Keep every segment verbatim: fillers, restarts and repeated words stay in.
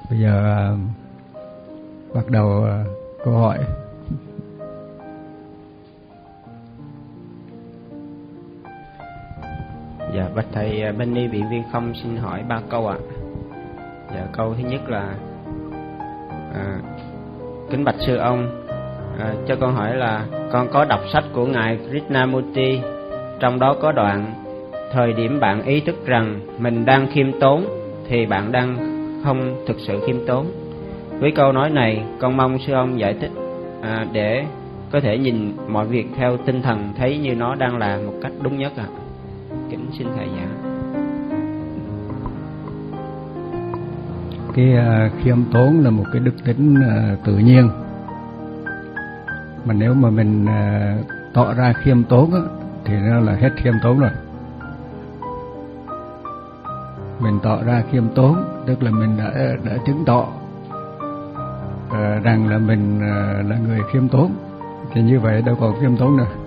Bây giờ uh, bắt đầu uh, câu hỏi. Dạ, bạch thầy Benny Biện Viên Không xin hỏi ba câu ạ. Dạ, câu thứ nhất là à, kính bạch sư ông, à, cho con hỏi là con có đọc sách của ngài Krishnamurti, trong đó có đoạn thời điểm bạn ý thức rằng mình đang khiêm tốn thì bạn đang không thực sự khiêm tốn. Với câu nói này, con mong sư ông giải thích à, để có thể nhìn mọi việc theo tinh thần thấy như nó đang là một cách đúng nhất ạ. À. Kính xin thầy giảng. Cái uh, khiêm tốn là một cái đức tính uh, tự nhiên. Mà nếu mà mình uh, tỏ ra khiêm tốn á, thì nó là hết khiêm tốn rồi. Mình tỏ ra khiêm tốn tức là mình đã đã chứng tỏ uh, rằng là mình uh, là người khiêm tốn, thì như vậy đâu còn khiêm tốn nữa.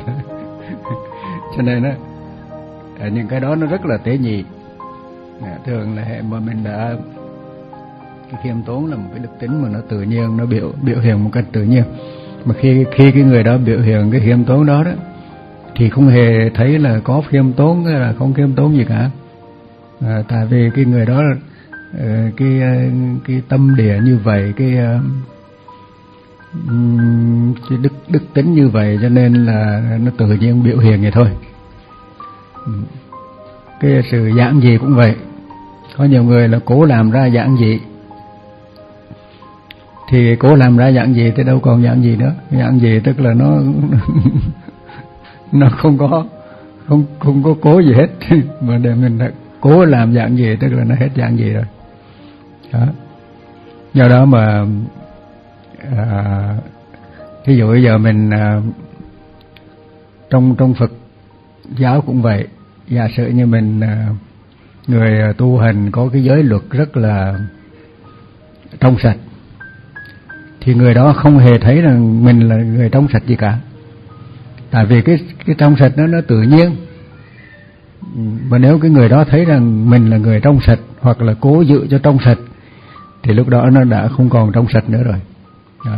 Cho nên á, những cái đó nó rất là tế nhị. Thường là hệ mà mình đã, cái khiêm tốn là một cái đức tính mà nó tự nhiên, nó biểu biểu hiện một cách tự nhiên. Mà khi khi cái người đó biểu hiện cái khiêm tốn đó đó, thì không hề thấy là có khiêm tốn hay là không khiêm tốn gì cả. À, tại vì cái người đó cái cái tâm địa như vậy, cái cái đức đức tính như vậy, cho nên là nó tự nhiên biểu hiện vậy thôi. Cái sự giản dị cũng vậy. Có nhiều người là cố làm ra giản dị, thì cố làm ra giản dị thì đâu còn giản dị nữa. Giản dị tức là nó nó không có không không có cố gì hết. Mà để mình cố làm giản dị tức là nó hết giản dị rồi. Đó. Do đó mà à, ví dụ bây giờ mình à, trong trong Phật giáo cũng vậy. Giả sử như mình người tu hành có cái giới luật rất là trong sạch, thì người đó không hề thấy rằng mình là người trong sạch gì cả. Tại vì cái cái trong sạch đó nó tự nhiên. Mà nếu cái người đó thấy rằng mình là người trong sạch, hoặc là cố giữ cho trong sạch, thì lúc đó nó đã không còn trong sạch nữa rồi. Đó.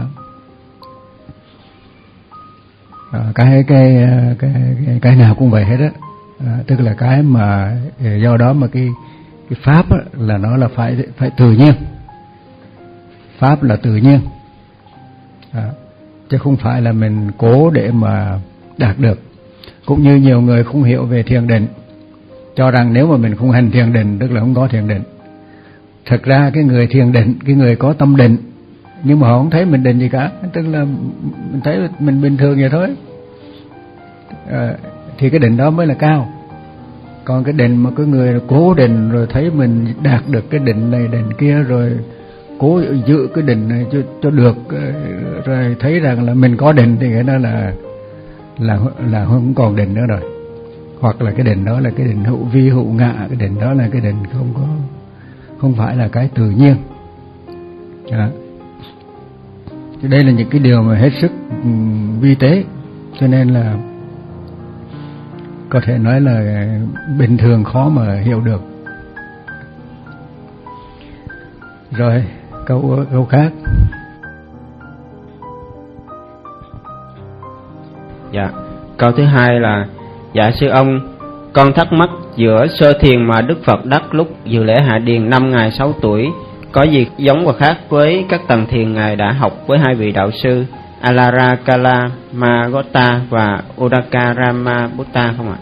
Đó, cái, cái cái cái cái nào cũng vậy hết á. À, tức là cái mà do đó mà cái cái pháp á, là nó là phải phải tự nhiên. Pháp là tự nhiên, à, chứ không phải là mình cố để mà đạt được. Cũng như nhiều người không hiểu về thiền định, cho rằng nếu mà mình không hành thiền định tức là không có thiền định. Thật ra cái người thiền định, cái người có tâm định, nhưng mà họ không thấy mình định gì cả, tức là mình thấy mình bình thường vậy thôi. À, thì cái định đó mới là cao. Còn cái định mà cái người cố định rồi thấy mình đạt được cái định này định kia, rồi cố giữ cái định này cho, cho được, rồi thấy rằng là mình có định, thì cái đó là là là không còn định nữa rồi. Hoặc là cái định đó là cái định hữu vi hữu ngã, cái định đó là cái định không có, không phải là cái tự nhiên. Đó. Thì đây là những cái điều mà hết sức vi tế, cho nên là có thể nói là bình thường khó mà hiểu được. Rồi, câu câu khác. Dạ, câu thứ hai là: dạ sư ông, con thắc mắc giữa sơ thiền mà Đức Phật đắc lúc dự lễ Hạ Điền năm ngài sáu tuổi có gì giống và khác với các tầng thiền ngài đã học với hai vị đạo sư Alara Kalamagota và Udakarama Butta không ạ?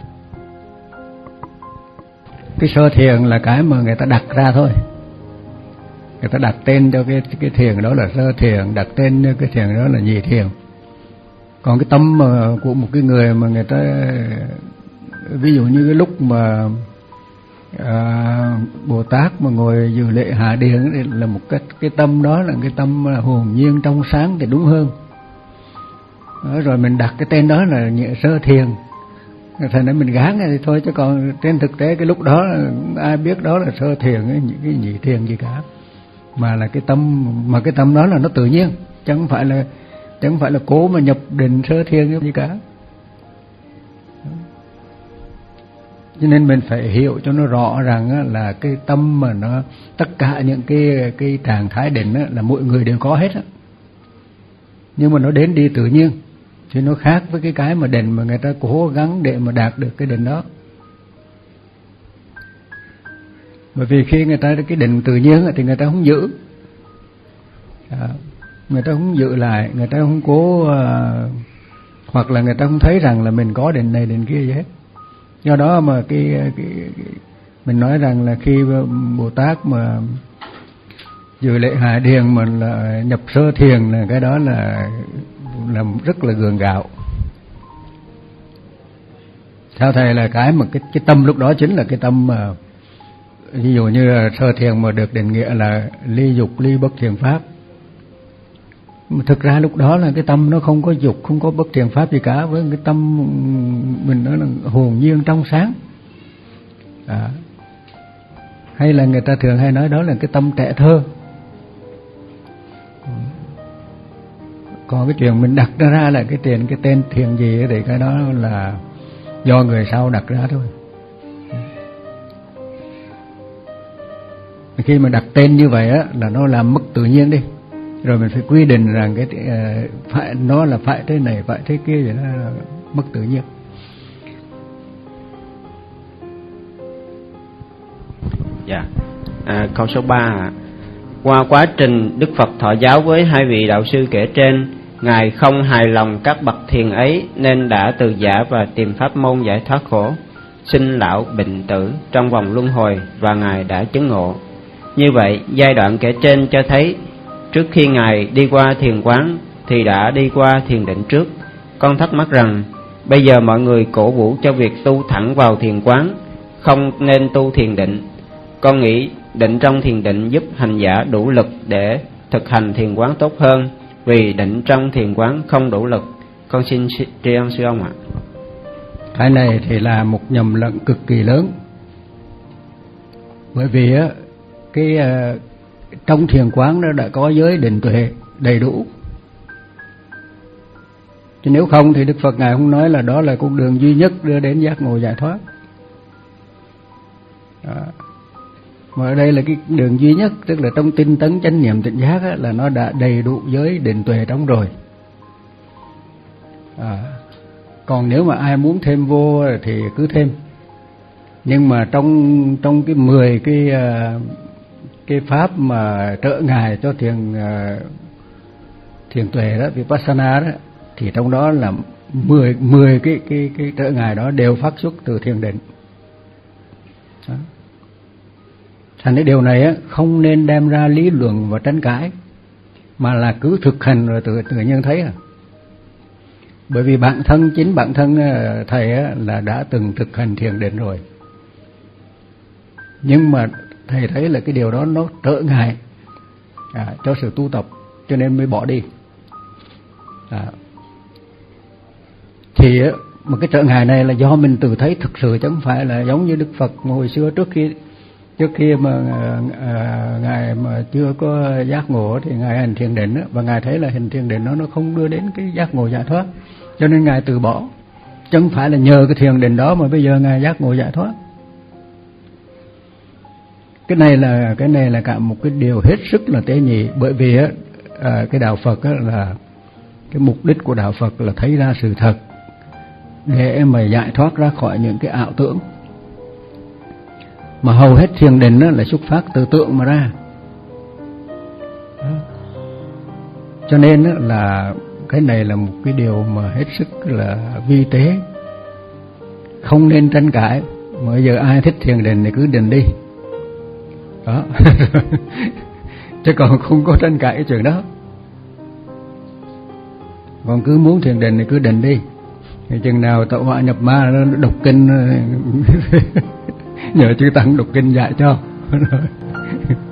Cái sơ thiền là cái mà người ta đặt ra thôi. Người ta đặt tên cho cái cái thiền đó là sơ thiền, đặt tên cho cái thiền đó là nhị thiền. Còn cái tâm mà của một cái người mà người ta, ví dụ như cái lúc mà à, Bồ Tát mà ngồi dự lễ Hạ Điền là một cái cái tâm đó là cái tâm hồn nhiên trong sáng thì đúng hơn. Đó, rồi mình đặt cái tên đó là nhị sơ thiền, thành ra mình gán thì thôi, chứ còn trên thực tế cái lúc đó ai biết đó là sơ thiền, những cái nhị thiền gì cả, mà là cái tâm, mà cái tâm đó là nó tự nhiên, chẳng phải là chẳng phải là cố mà nhập định sơ thiền gì cả. Cho nên mình phải hiểu cho nó rõ rằng là cái tâm mà nó tất cả những cái cái trạng thái định là mỗi người đều có hết á, nhưng mà nó đến đi tự nhiên, thì nó khác với cái cái mà định mà người ta cố gắng để mà đạt được cái định đó. Bởi vì khi người ta cái định tự nhiên thì người ta không giữ, à, người ta không giữ lại, người ta không cố, à, hoặc là người ta không thấy rằng là mình có định này định kia gì hết. Do đó mà cái, cái, cái mình nói rằng là khi Bồ Tát mà dự lễ hạ thiền mà là nhập sơ thiền là cái đó là là rất là gượng gạo. Theo thầy là cái mà cái cái tâm lúc đó chính là cái tâm mà ví dụ như là sơ thiền mà được định nghĩa là ly dục ly bất thiền pháp. Mà thực ra lúc đó là cái tâm nó không có dục, không có bất thiền pháp gì cả, với cái tâm mình nó là hồn nhiên trong sáng. À, hay là người ta thường hay nói đó là cái tâm trẻ thơ. Còn cái chuyện mình đặt ra là cái tiền cái tên thiền gì thì cái đó là do người sau đặt ra thôi. Khi mà đặt tên như vậy á là nó làm mất tự nhiên đi, rồi mình phải quy định rằng cái uh, phải nó là phải thế này phải thế kia vậy, nó là mất tự nhiên. Dạ. À, câu số ba. Qua quá trình Đức Phật thọ giáo với hai vị đạo sư kể trên, Ngài không hài lòng các bậc thiền ấy nên đã từ giả và tìm pháp môn giải thoát khổ, sinh lão bệnh tử trong vòng luân hồi, và Ngài đã chứng ngộ. Như vậy, giai đoạn kể trên cho thấy trước khi Ngài đi qua thiền quán thì đã đi qua thiền định trước. Con thắc mắc rằng bây giờ mọi người cổ vũ cho việc tu thẳng vào thiền quán, không nên tu thiền định. Con nghĩ định trong thiền định giúp hành giả đủ lực để thực hành thiền quán tốt hơn, vì định trong thiền quán không đủ lực. Con xin tri ân sư ông ạ. Cái này thì là một nhầm lẫn cực kỳ lớn. Bởi vì á cái uh, trong thiền quán nó đã có giới định tuệ đầy đủ. Chứ nếu không thì Đức Phật Ngài không nói là đó là con đường duy nhất đưa đến giác ngộ giải thoát. Đó. Mà ở đây là cái đường duy nhất, tức là trong tinh tấn chánh niệm tỉnh giác á, là nó đã đầy đủ giới định tuệ trong rồi. À, còn nếu mà ai muốn thêm vô thì cứ thêm. Nhưng mà trong trong cái mười cái cái pháp mà trợ ngài cho thiền thiền tuệ đó, vipassana đó, thì trong đó là mười mười cái cái cái trợ ngài đó đều phát xuất từ thiền định. Đó. Thành cái điều này á không nên đem ra lý luận và tranh cãi, mà là cứ thực hành rồi tự tự nhiên thấy à. Bởi vì bản thân chính bản thân thầy á là đã từng thực hành thiền định rồi, nhưng mà thầy thấy là cái điều đó nó trở ngại à, cho sự tu tập, cho nên mới bỏ đi. À, thì mà cái trở ngại này là do mình tự thấy thực sự, chứ không phải là giống như Đức Phật hồi xưa trước khi trước khi mà à, ngài mà chưa có giác ngộ thì ngài hành thiền định đó, và ngài thấy là hành thiền định nó nó không đưa đến cái giác ngộ giải thoát, cho nên ngài từ bỏ. Chứ không phải là nhờ cái thiền định đó mà bây giờ ngài giác ngộ giải thoát. Cái này là cái này là cả một cái điều hết sức là tế nhị. Bởi vì á à, cái đạo Phật á là cái mục đích của đạo Phật là thấy ra sự thật để mà giải thoát ra khỏi những cái ảo tưởng. Mà hầu hết thiền định á là xuất phát từ tưởng mà ra. Đó. Cho nên á là cái này là một cái điều mà hết sức là vi tế, không nên tranh cãi. Mà bây giờ ai thích thiền định thì cứ định đi. Đó. Chứ còn không có tranh cãi cái chuyện đó. Còn cứ muốn thiền định thì cứ định đi. Thì chừng nào tạo họa nhập ma nó đọc kinh nhờ chư tăng đọc kinh dạy cho.